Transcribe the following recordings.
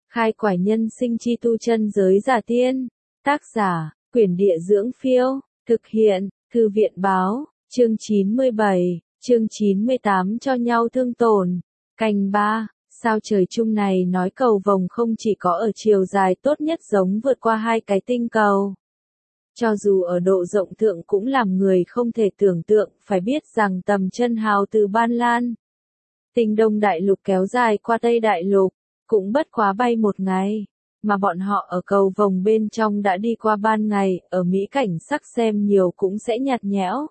Khai quải nhân sinh chi tu chân giới giả tiên. Tác giả, Quyển Địa Dưỡng Phiêu. Thực hiện, Thư viện Báo. Chương 97, chương 98 cho nhau thương tổn. Canh 3, sao trời chung này nói cầu vồng không chỉ có ở chiều dài tốt nhất giống vượt qua hai cái tinh cầu. Cho dù ở độ rộng thượng cũng làm người không thể tưởng tượng, phải biết rằng tầm chân hào từ Ban Lan. Tinh Đông Đại Lục kéo dài qua Tây Đại Lục, cũng bất quá bay một ngày, mà bọn họ ở cầu vồng bên trong đã đi qua ban ngày, ở mỹ cảnh sắc xem nhiều cũng sẽ nhạt nhẽo.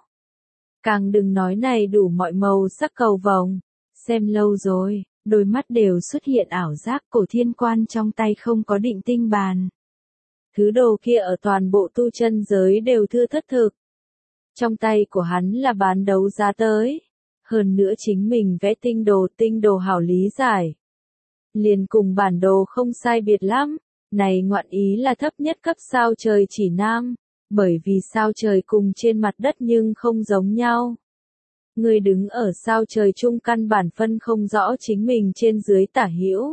Càng đừng nói này đủ mọi màu sắc cầu vồng, xem lâu rồi, đôi mắt đều xuất hiện ảo giác. Cổ Thiên Quan trong tay không có định tinh bàn. Thứ đồ kia ở toàn bộ tu chân giới đều thưa thất thực. Trong tay của hắn là bán đấu giá tới. Hơn nữa chính mình vẽ tinh đồ hảo lý giải. Liền cùng bản đồ không sai biệt lắm, này ngoạn ý là thấp nhất cấp sao trời chỉ nam, bởi vì sao trời cùng trên mặt đất nhưng không giống nhau. Người đứng ở sao trời chung căn bản phân không rõ chính mình trên dưới tả hữu.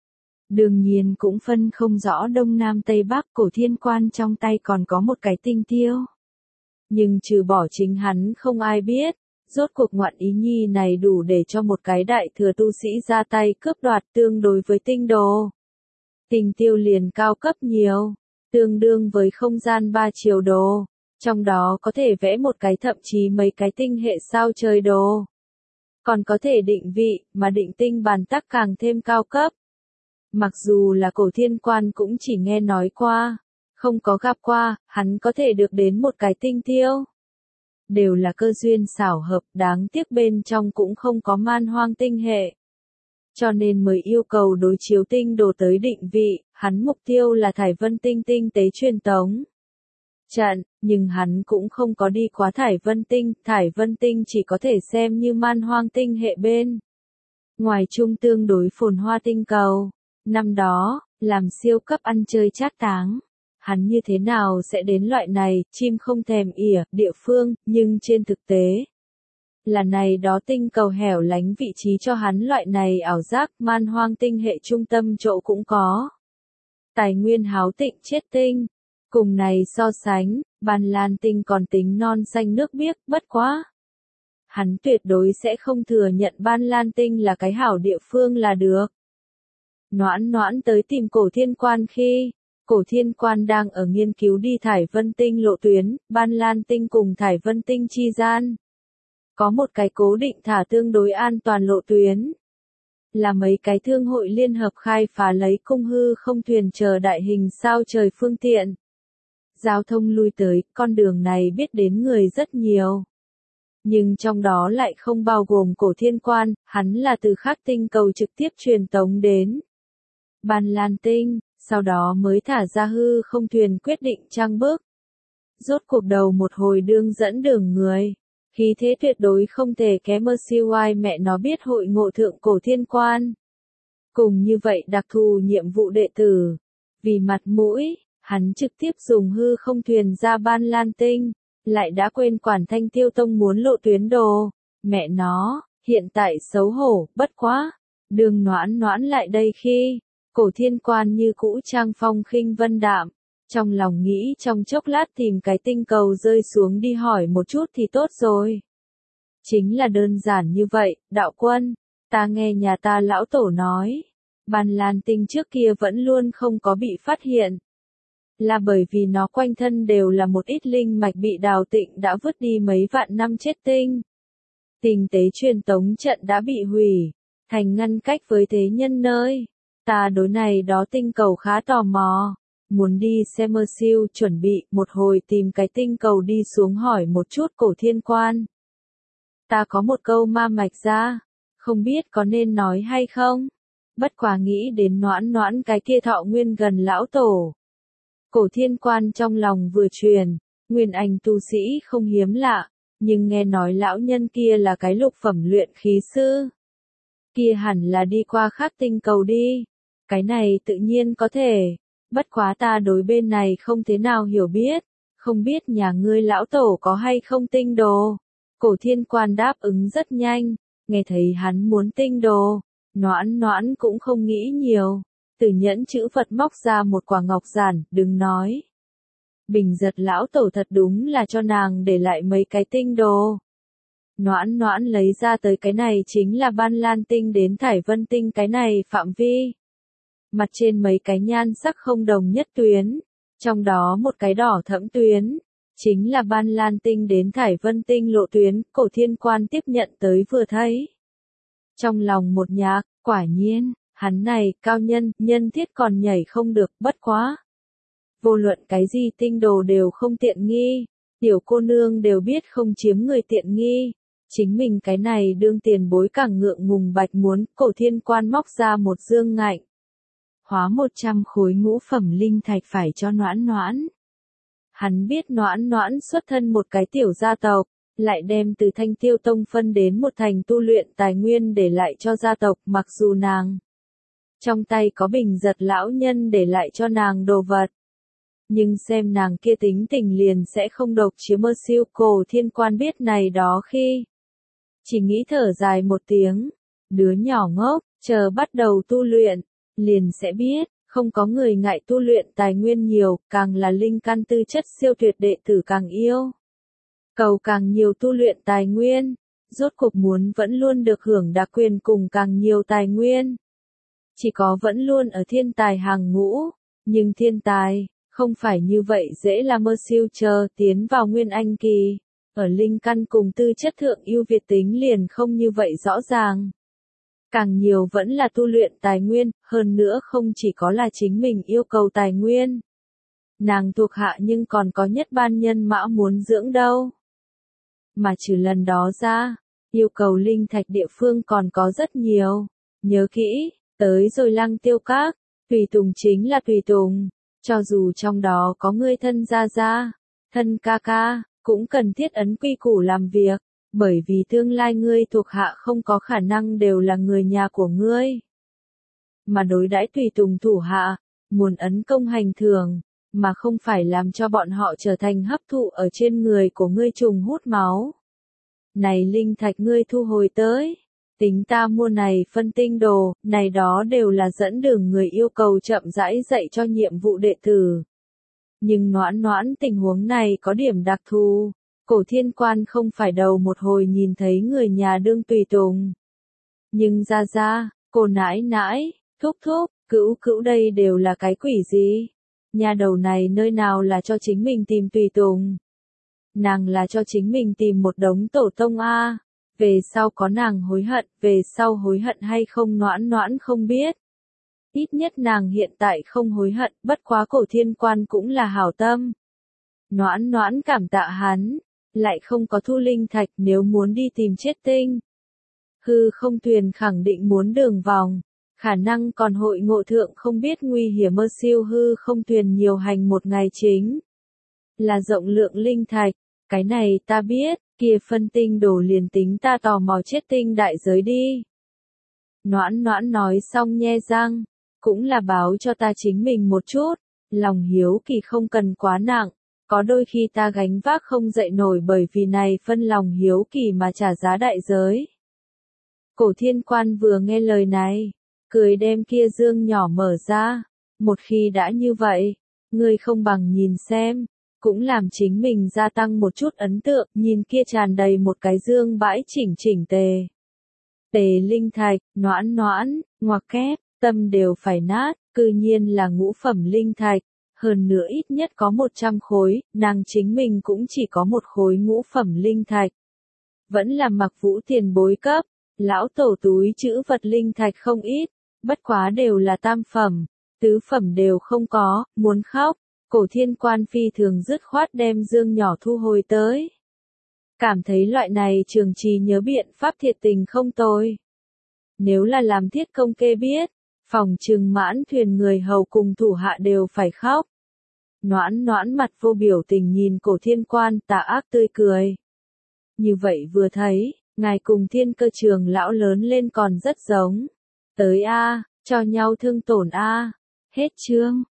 Đương nhiên cũng phân không rõ đông nam tây bắc. Cổ Thiên Quan trong tay còn có một cái tinh tiêu. Nhưng trừ bỏ chính hắn không ai biết. Rốt cuộc ngoạn ý nhi này đủ để cho một cái đại thừa tu sĩ ra tay cướp đoạt. Tương đối với tinh đồ, tinh tiêu liền cao cấp nhiều, tương đương với không gian 3 chiều đồ, trong đó có thể vẽ một cái thậm chí mấy cái tinh hệ sao trời đồ. Còn có thể định vị, mà định tinh bàn tắc càng thêm cao cấp. Mặc dù là Cổ Thiên Quan cũng chỉ nghe nói qua, không có gặp qua, hắn có thể được đến một cái tinh tiêu. Đều là cơ duyên xảo hợp, đáng tiếc bên trong cũng không có man hoang tinh hệ. Cho nên mới yêu cầu đối chiếu tinh đồ tới định vị, hắn mục tiêu là Thải Vân Tinh tinh tế truyền tống trận, nhưng hắn cũng không có đi quá Thải Vân Tinh chỉ có thể xem như man hoang tinh hệ bên. Ngoài chung tương đối phồn hoa tinh cầu, năm đó, làm siêu cấp ăn chơi trác táng. Hắn như thế nào sẽ đến loại này, chim không thèm ỉa, địa phương, nhưng trên thực tế. Là này đó tinh cầu hẻo lánh vị trí cho hắn loại này ảo giác. Man hoang tinh hệ trung tâm chỗ cũng có. Tài nguyên háo tịnh chết tinh. Cùng này so sánh, Ban Lan tinh còn tính non xanh nước biếc, bất quá. Hắn tuyệt đối sẽ không thừa nhận Ban Lan tinh là cái hảo địa phương là được. Noãn Noãn tới tìm Cổ Thiên Quan khi, Cổ Thiên Quan đang ở nghiên cứu đi Thải Vân Tinh lộ tuyến. Ban Lan tinh cùng Thải Vân Tinh chi gian. Có một cái cố định thả tương đối an toàn lộ tuyến. Là mấy cái thương hội liên hợp khai phá lấy cung hư không thuyền chờ đại hình sao trời phương tiện. Giao thông lui tới, con đường này biết đến người rất nhiều. Nhưng trong đó lại không bao gồm Cổ Thiên Quan, hắn là từ khác tinh cầu trực tiếp truyền tống đến Ban Lan tinh, sau đó mới thả ra hư không thuyền quyết định trang bước. Rốt cuộc đầu một hồi đương dẫn đường người. Khí thế tuyệt đối không thể kém MCY mẹ nó biết hội ngộ thượng Cổ Thiên Quan. Cùng như vậy đặc thù nhiệm vụ đệ tử. Vì mặt mũi, hắn trực tiếp dùng hư không thuyền ra Ban Lan tinh, lại đã quên quản Thanh Tiêu Tông muốn lộ tuyến đồ. Mẹ nó, hiện tại xấu hổ, bất quá. Đường Noãn Noãn lại đây khi, Cổ Thiên Quan như cũ trang phong khinh vân đạm. Trong lòng nghĩ trong chốc lát tìm cái tinh cầu rơi xuống đi hỏi một chút thì tốt rồi. Chính là đơn giản như vậy, đạo quân, ta nghe nhà ta lão tổ nói, Ban Lan tinh trước kia vẫn luôn không có bị phát hiện. Là bởi vì nó quanh thân đều là một ít linh mạch bị đào tịnh đã vứt đi mấy vạn năm chết tinh. Tinh tế truyền tống trận đã bị hủy, thành ngăn cách với thế nhân nơi. Ta đối này đó tinh cầu khá tò mò. Muốn đi xem siêu chuẩn bị một hồi tìm cái tinh cầu đi xuống hỏi một chút Cổ Thiên Quan. Ta có một câu ma mạch ra, không biết có nên nói hay không. Bất quá nghĩ đến Noãn Noãn cái kia thọ nguyên gần lão tổ. Cổ Thiên Quan trong lòng vừa truyền, nguyên anh tu sĩ không hiếm lạ, nhưng nghe nói lão nhân kia là cái lục phẩm luyện khí sư. Kia hẳn là đi qua khác tinh cầu đi. Cái này tự nhiên có thể. Bất quá ta đối bên này không thế nào hiểu biết, không biết nhà ngươi lão tổ có hay không tinh đồ. Cổ Thiên Quan đáp ứng rất nhanh, nghe thấy hắn muốn tinh đồ, Noãn Noãn cũng không nghĩ nhiều, từ nhẫn chữ vật móc ra một quả ngọc giản, đừng nói. Bình Giật lão tổ thật đúng là cho nàng để lại mấy cái tinh đồ. Noãn Noãn lấy ra tới cái này chính là Ban Lan tinh đến Thải Vân tinh cái này phạm vi. Mặt trên mấy cái nhan sắc không đồng nhất tuyến, trong đó một cái đỏ thẫm tuyến, chính là Ban Lan tinh đến Thải Vân tinh lộ tuyến, Cổ Thiên Quan tiếp nhận tới vừa thấy. Trong lòng một nhạc, quả nhiên, hắn này, cao nhân, nhân thiết còn nhảy không được, bất quá. Vô luận cái gì tinh đồ đều không tiện nghi, tiểu cô nương đều biết không chiếm người tiện nghi. Chính mình cái này đương tiền bối càng ngượng ngùng bạch muốn, Cổ Thiên Quan móc ra một dương ngạnh. Hóa 100 khối ngũ phẩm linh thạch phải cho Noãn Noãn. Hắn biết Noãn Noãn xuất thân một cái tiểu gia tộc, lại đem từ Thanh Tiêu Tông phân đến một thành tu luyện tài nguyên để lại cho gia tộc, mặc dù nàng trong tay có Bình Giật lão nhân để lại cho nàng đồ vật. Nhưng xem nàng kia tính tình liền sẽ không độc chiếm mơ siêu. Cổ Thiên Quan biết này đó khi chỉ nghĩ thở dài một tiếng, đứa nhỏ ngốc, chờ bắt đầu tu luyện, liền sẽ biết, không có người ngại tu luyện tài nguyên nhiều, càng là linh căn tư chất siêu tuyệt đệ tử càng yêu. Cầu càng nhiều tu luyện tài nguyên, rốt cuộc muốn vẫn luôn được hưởng đặc quyền cùng càng nhiều tài nguyên. Chỉ có vẫn luôn ở thiên tài hàng ngũ, nhưng thiên tài, không phải như vậy dễ là mơ siêu chờ tiến vào nguyên anh kỳ. Ở linh căn cùng tư chất thượng ưu việt tính liền không như vậy rõ ràng. Càng nhiều vẫn là tu luyện tài nguyên, hơn nữa không chỉ có là chính mình yêu cầu tài nguyên. Nàng thuộc hạ nhưng còn có nhất ban nhân mã muốn dưỡng đâu. Mà trừ lần đó ra, yêu cầu linh thạch địa phương còn có rất nhiều. Nhớ kỹ, tới rồi Lăng Tiêu Các, tùy tùng chính là tùy tùng, cho dù trong đó có ngươi thân gia gia, thân ca ca, cũng cần thiết ấn quy củ làm việc, bởi vì tương lai ngươi thuộc hạ không có khả năng đều là người nhà của ngươi. Mà đối đãi tùy tùng thủ hạ, muốn ấn công hành thường, mà không phải làm cho bọn họ trở thành hấp thụ ở trên người của ngươi trùng hút máu. Này linh thạch ngươi thu hồi tới, tính ta mua này phân tinh đồ, này đó đều là dẫn đường người yêu cầu chậm rãi dạy cho nhiệm vụ đệ tử. Nhưng Noãn Noãn tình huống này có điểm đặc thù, Cổ Thiên Quan không phải đầu một hồi nhìn thấy người nhà đương tùy tùng. Nhưng ra, cô nãi nãi, thúc thúc, cữu cữu đây đều là cái quỷ gì? Nhà đầu này nơi nào là cho chính mình tìm tùy tùng? Nàng là cho chính mình tìm một đống tổ tông a. Về sau có nàng hối hận, về sau hối hận hay không Noãn Noãn không biết. Ít nhất nàng hiện tại không hối hận, bất quá Cổ Thiên Quan cũng là hảo tâm. Noãn Noãn cảm tạ hắn, lại không có thu linh thạch nếu muốn đi tìm chết tinh. Hư không thuyền khẳng định muốn đường vòng, khả năng còn hội ngộ thượng không biết nguy hiểm mơ siêu hư không thuyền nhiều hành một ngày chính. Là rộng lượng linh thạch, cái này ta biết, kia phân tinh đổ liền tính ta tò mò chết tinh đại giới đi. Noãn Noãn nói xong nhe răng, cũng là báo cho ta chính mình một chút, lòng hiếu kỳ không cần quá nặng, có đôi khi ta gánh vác không dậy nổi bởi vì này phân lòng hiếu kỳ mà trả giá đại giới. Cổ Thiên Quan vừa nghe lời này, cười đem kia dương nhỏ mở ra, một khi đã như vậy, ngươi không bằng nhìn xem, cũng làm chính mình gia tăng một chút ấn tượng, nhìn kia tràn đầy một cái dương bãi chỉnh tề. Tề linh thạch, Noãn Noãn, ngoặc kép, tâm đều phải nát, cư nhiên là ngũ phẩm linh thạch, hơn nữa ít nhất có 100 khối, nàng chính mình cũng chỉ có một khối ngũ phẩm linh thạch. Vẫn là Mặc Vũ tiền bối cấp, lão tổ túi chữ vật linh thạch không ít, bất quá đều là tam phẩm, tứ phẩm đều không có, muốn khóc. Cổ Thiên Quan phi thường dứt khoát đem dương nhỏ thu hồi tới. Cảm thấy loại này trường trì nhớ biện pháp thiệt tình không tồi. Nếu là làm thiết công kê biết, phòng trừng mãn thuyền người hầu cùng thủ hạ đều phải khóc. Noãn Noãn mặt vô biểu tình nhìn Cổ Thiên Quan tà ác tươi cười. Như vậy vừa thấy, ngài cùng Thiên Cơ Trường lão lớn lên còn rất giống. Tới a, cho nhau thương tổn a. Hết chương.